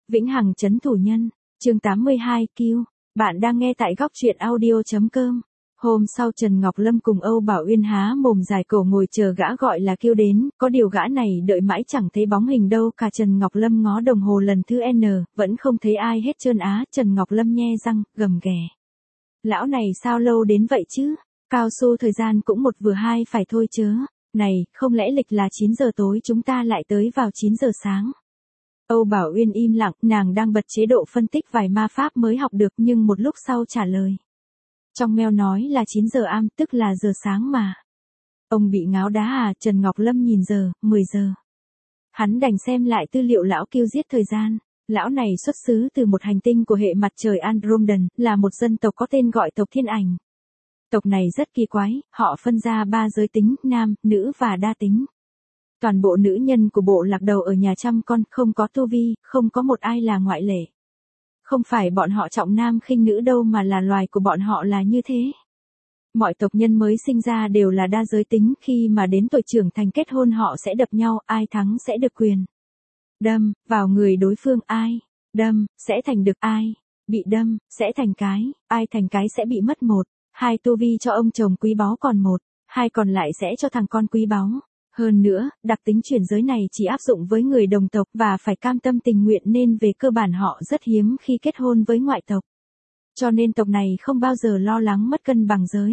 Vĩnh hằng trấn thủ nhân, chương 82, Q. Bạn đang nghe tại góc truyện audio.com. Hôm sau Trần Ngọc Lâm cùng Âu Bảo Uyên há mồm dài cổ ngồi chờ gã gọi là Q đến, có điều gã này đợi mãi chẳng thấy bóng hình đâu cả. Trần Ngọc Lâm ngó đồng hồ lần thứ N, vẫn không thấy ai hết trơn á. Trần Ngọc Lâm nhe răng, gầm ghè. Lão này sao lâu đến vậy chứ? Cao su thời gian cũng một vừa hai phải thôi chớ. Này, không lẽ lịch là 9 giờ tối chúng ta lại tới vào 9 giờ sáng? Âu Bảo Uyên im lặng, nàng đang bật chế độ phân tích vài ma pháp mới học được nhưng một lúc sau trả lời. Trong mail nói là 9 giờ am, tức là giờ sáng mà. Ông bị ngáo đá à? Trần Ngọc Lâm nhìn giờ, 10 giờ. Hắn đành xem lại tư liệu lão Q giết thời gian. Lão này xuất xứ từ một hành tinh của hệ mặt trời Andromedan, là một dân tộc có tên gọi tộc Thiên Ảnh. Tộc này rất kỳ quái, họ phân ra 3 giới tính, nam, nữ và đa tính. Toàn bộ nữ nhân của bộ lạc đầu ở nhà chăm con, không có tu vi, không có một ai là ngoại lệ. Không phải bọn họ trọng nam khinh nữ đâu mà là loài của bọn họ là như thế. Mọi tộc nhân mới sinh ra đều là đa giới tính, khi mà đến tuổi trưởng thành kết hôn họ sẽ đập nhau, ai thắng sẽ được quyền đâm vào người đối phương, ai đâm sẽ thành được, ai bị đâm sẽ thành cái, ai thành cái sẽ bị mất 1, 2 tu vi cho ông chồng quý báu, còn 1, 2 còn lại sẽ cho thằng con quý báu. Hơn nữa, đặc tính chuyển giới này chỉ áp dụng với người đồng tộc và phải cam tâm tình nguyện nên về cơ bản họ rất hiếm khi kết hôn với ngoại tộc. Cho nên tộc này không bao giờ lo lắng mất cân bằng giới.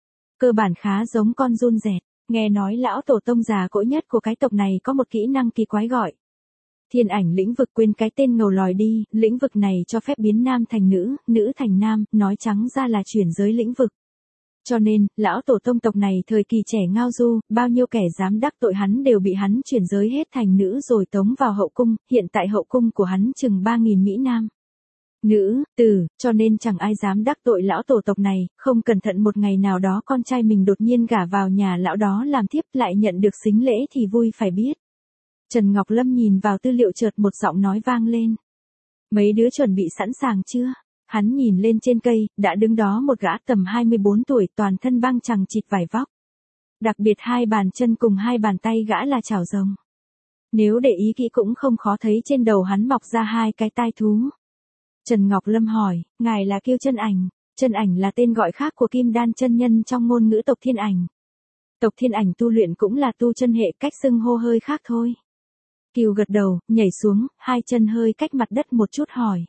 Cơ bản khá giống con giun dẹt. Nghe nói lão tổ tông già cỗi nhất của cái tộc này có một kỹ năng kỳ quái gọi Thiên Ảnh lĩnh vực, quên cái tên ngầu lòi đi. Lĩnh vực này cho phép biến nam thành nữ, nữ thành nam, nói trắng ra là chuyển giới lĩnh vực. Cho nên, lão tổ tông tộc này thời kỳ trẻ ngao du, bao nhiêu kẻ dám đắc tội hắn đều bị hắn chuyển giới hết thành nữ rồi tống vào hậu cung. Hiện tại hậu cung của hắn chừng 3.000 mỹ nam, nữ, tử, cho nên chẳng ai dám đắc tội lão tổ tộc này. Không cẩn thận một ngày nào đó con trai mình đột nhiên gả vào nhà lão đó làm thiếp, lại nhận được sính lễ thì vui phải biết. Trần Ngọc Lâm nhìn vào tư liệu, chợt một giọng nói vang lên. Mấy đứa chuẩn bị sẵn sàng chưa? Hắn nhìn lên trên cây, đã đứng đó một gã tầm 24 tuổi, toàn thân băng chằng chịt vải vóc. Đặc biệt 2 bàn chân cùng 2 bàn tay gã là chảo rồng. Nếu để ý kỹ cũng không khó thấy trên đầu hắn mọc ra 2 cái tai thú. Trần Ngọc Lâm hỏi, ngài là Kiêu Chân Ảnh? Chân Ảnh là tên gọi khác của Kim Đan chân nhân trong ngôn ngữ tộc Thiên Ảnh. Tộc Thiên Ảnh tu luyện cũng là tu chân hệ, cách xưng hô hơi khác thôi. Kiều gật đầu, nhảy xuống, 2 chân hơi cách mặt đất một chút hỏi.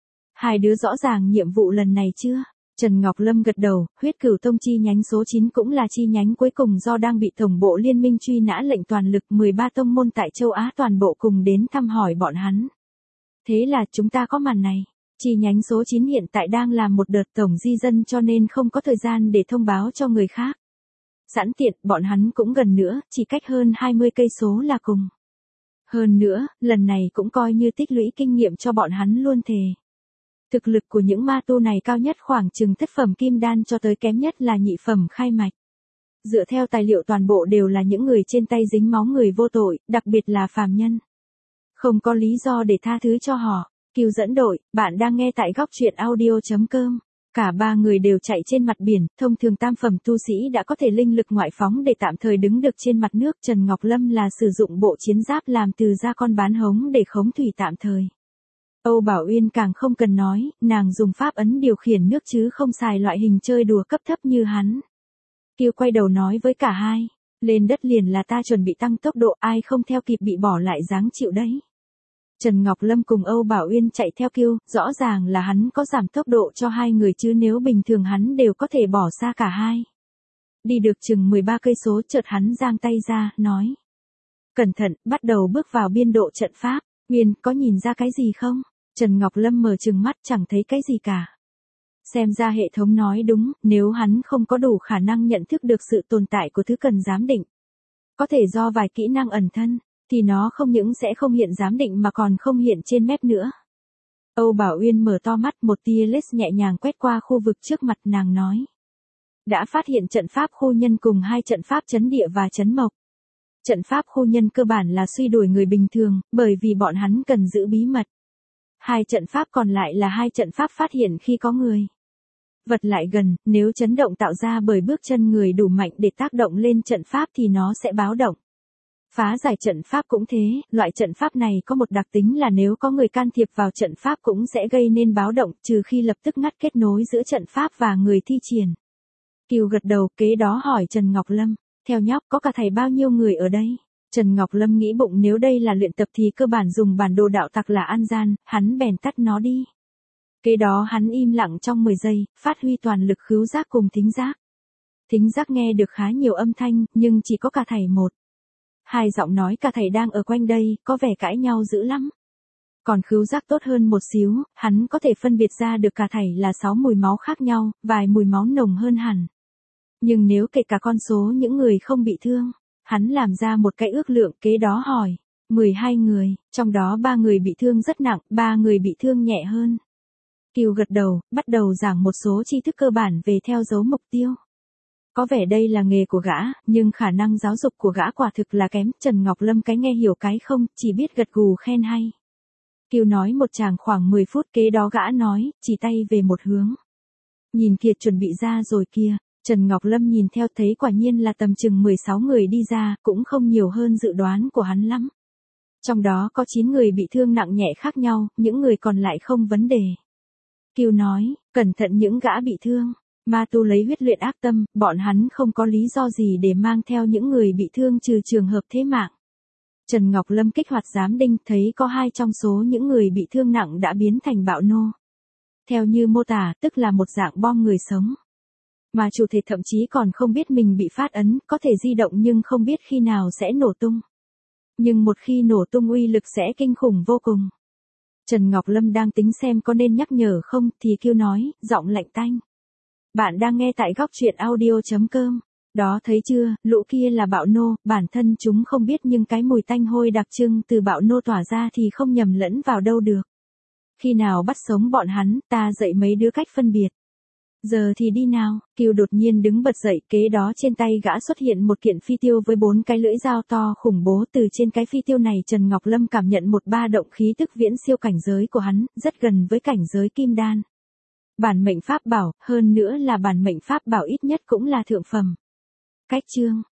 2 đứa rõ ràng nhiệm vụ lần này chưa? Trần Ngọc Lâm gật đầu, Huyết Cửu Tông chi nhánh số 9 cũng là chi nhánh cuối cùng do đang bị Tổng bộ Liên minh truy nã lệnh toàn lực, 13 tông môn tại châu Á toàn bộ cùng đến thăm hỏi bọn hắn. Thế là chúng ta có màn này. Chi nhánh số 9 hiện tại đang làm một đợt tổng di dân cho nên không có thời gian để thông báo cho người khác. Sẵn tiện, bọn hắn cũng gần nữa, chỉ cách hơn 20 cây số là cùng. Hơn nữa, lần này cũng coi như tích lũy kinh nghiệm cho bọn hắn luôn thề. Thực lực của những ma tu này cao nhất khoảng chừng thất phẩm kim đan cho tới kém nhất là nhị phẩm khai mạch. Dựa theo tài liệu toàn bộ đều là những người trên tay dính máu người vô tội, đặc biệt là phàm nhân. Không có lý do để tha thứ cho họ. Kiều dẫn đội, bạn đang nghe tại góc truyện audio.com. Cả 3 người đều chạy trên mặt biển, thông thường tam phẩm tu sĩ đã có thể linh lực ngoại phóng để tạm thời đứng được trên mặt nước. Trần Ngọc Lâm là sử dụng bộ chiến giáp làm từ da con bán hống để khống thủy tạm thời. Âu Bảo Uyên càng không cần nói, nàng dùng pháp ấn điều khiển nước chứ không xài loại hình chơi đùa cấp thấp như hắn. Kiều quay đầu nói với cả hai, lên đất liền là ta chuẩn bị tăng tốc độ, ai không theo kịp bị bỏ lại dáng chịu đấy. Trần Ngọc Lâm cùng Âu Bảo Uyên chạy theo Kiều, rõ ràng là hắn có giảm tốc độ cho 2 người chứ nếu bình thường hắn đều có thể bỏ xa cả hai. Đi được chừng 13 cây số chợt hắn giang tay ra, nói. Cẩn thận, bắt đầu bước vào biên độ trận pháp. Uyên, có nhìn ra cái gì không? Trần Ngọc Lâm mở trừng mắt, chẳng thấy cái gì cả. Xem ra hệ thống nói đúng, nếu hắn không có đủ khả năng nhận thức được sự tồn tại của thứ cần giám định. Có thể do vài kỹ năng ẩn thân, thì nó không những sẽ không hiện giám định mà còn không hiện trên map nữa. Âu Bảo Uyên mở to mắt, một tia laser nhẹ nhàng quét qua khu vực trước mặt, nàng nói. Đã phát hiện trận pháp khu nhân cùng 2 trận pháp chấn địa và chấn mộc. Trận pháp khu nhân cơ bản là suy đuổi người bình thường, bởi vì bọn hắn cần giữ bí mật. 2 trận pháp còn lại là 2 trận pháp phát hiện khi có người vật lại gần, nếu chấn động tạo ra bởi bước chân người đủ mạnh để tác động lên trận pháp thì nó sẽ báo động. Phá giải trận pháp cũng thế, loại trận pháp này có một đặc tính là nếu có người can thiệp vào trận pháp cũng sẽ gây nên báo động, trừ khi lập tức ngắt kết nối giữa trận pháp và người thi triển. Kiều gật đầu, kế đó hỏi Trần Ngọc Lâm, theo nhóc có cả thầy bao nhiêu người ở đây? Trần Ngọc Lâm nghĩ bụng nếu đây là luyện tập thì cơ bản dùng bản đồ đạo tặc là an gian, hắn bèn tắt nó đi. Kế đó hắn im lặng trong 10 giây, phát huy toàn lực khứu giác cùng thính giác. Thính giác nghe được khá nhiều âm thanh, nhưng chỉ có cả thầy một. Hai giọng nói cả thầy đang ở quanh đây, có vẻ cãi nhau dữ lắm. Còn khứu giác tốt hơn một xíu, hắn có thể phân biệt ra được cả thầy là 6 mùi máu khác nhau, vài mùi máu nồng hơn hẳn. Nhưng nếu kể cả con số những người không bị thương, hắn làm ra một cái ước lượng, kế đó hỏi, 12 người, trong đó 3 người bị thương rất nặng, 3 người bị thương nhẹ hơn. Kiều gật đầu, bắt đầu giảng một số tri thức cơ bản về theo dấu mục tiêu. Có vẻ đây là nghề của gã, nhưng khả năng giáo dục của gã quả thực là kém. Trần Ngọc Lâm cái nghe hiểu cái không, chỉ biết gật gù khen hay. Kiều nói một tràng khoảng 10 phút, kế đó gã nói, chỉ tay về một hướng. Nhìn kìa, chuẩn bị ra rồi kìa. Trần Ngọc Lâm nhìn theo thấy quả nhiên là tầm chừng 16 người đi ra, cũng không nhiều hơn dự đoán của hắn lắm. Trong đó có 9 người bị thương nặng nhẹ khác nhau, những người còn lại không vấn đề. Kiều nói, cẩn thận những gã bị thương. Ma tu lấy huyết luyện ác tâm, bọn hắn không có lý do gì để mang theo những người bị thương trừ trường hợp thế mạng. Trần Ngọc Lâm kích hoạt giám đinh, thấy có 2 trong số những người bị thương nặng đã biến thành bạo nô. Theo như mô tả, tức là một dạng bom người sống. Mà chủ thể thậm chí còn không biết mình bị phát ấn, có thể di động nhưng không biết khi nào sẽ nổ tung. Nhưng một khi nổ tung uy lực sẽ kinh khủng vô cùng. Trần Ngọc Lâm đang tính xem có nên nhắc nhở không, thì Kiều nói, giọng lạnh tanh. Bạn đang nghe tại góc truyện audio.com. Đó thấy chưa, lũ kia là bạo nô, bản thân chúng không biết nhưng cái mùi tanh hôi đặc trưng từ bạo nô tỏa ra thì không nhầm lẫn vào đâu được. Khi nào bắt sống bọn hắn, ta dạy mấy đứa cách phân biệt. Giờ thì đi nào. Kiều đột nhiên đứng bật dậy, kế đó trên tay gã xuất hiện một kiện phi tiêu với 4 cái lưỡi dao to khủng bố. Từ trên cái phi tiêu này Trần Ngọc Lâm cảm nhận một ba động khí tức viễn siêu cảnh giới của hắn, rất gần với cảnh giới kim đan. Bản mệnh pháp bảo, hơn nữa là bản mệnh pháp bảo ít nhất cũng là thượng phẩm. Cách chương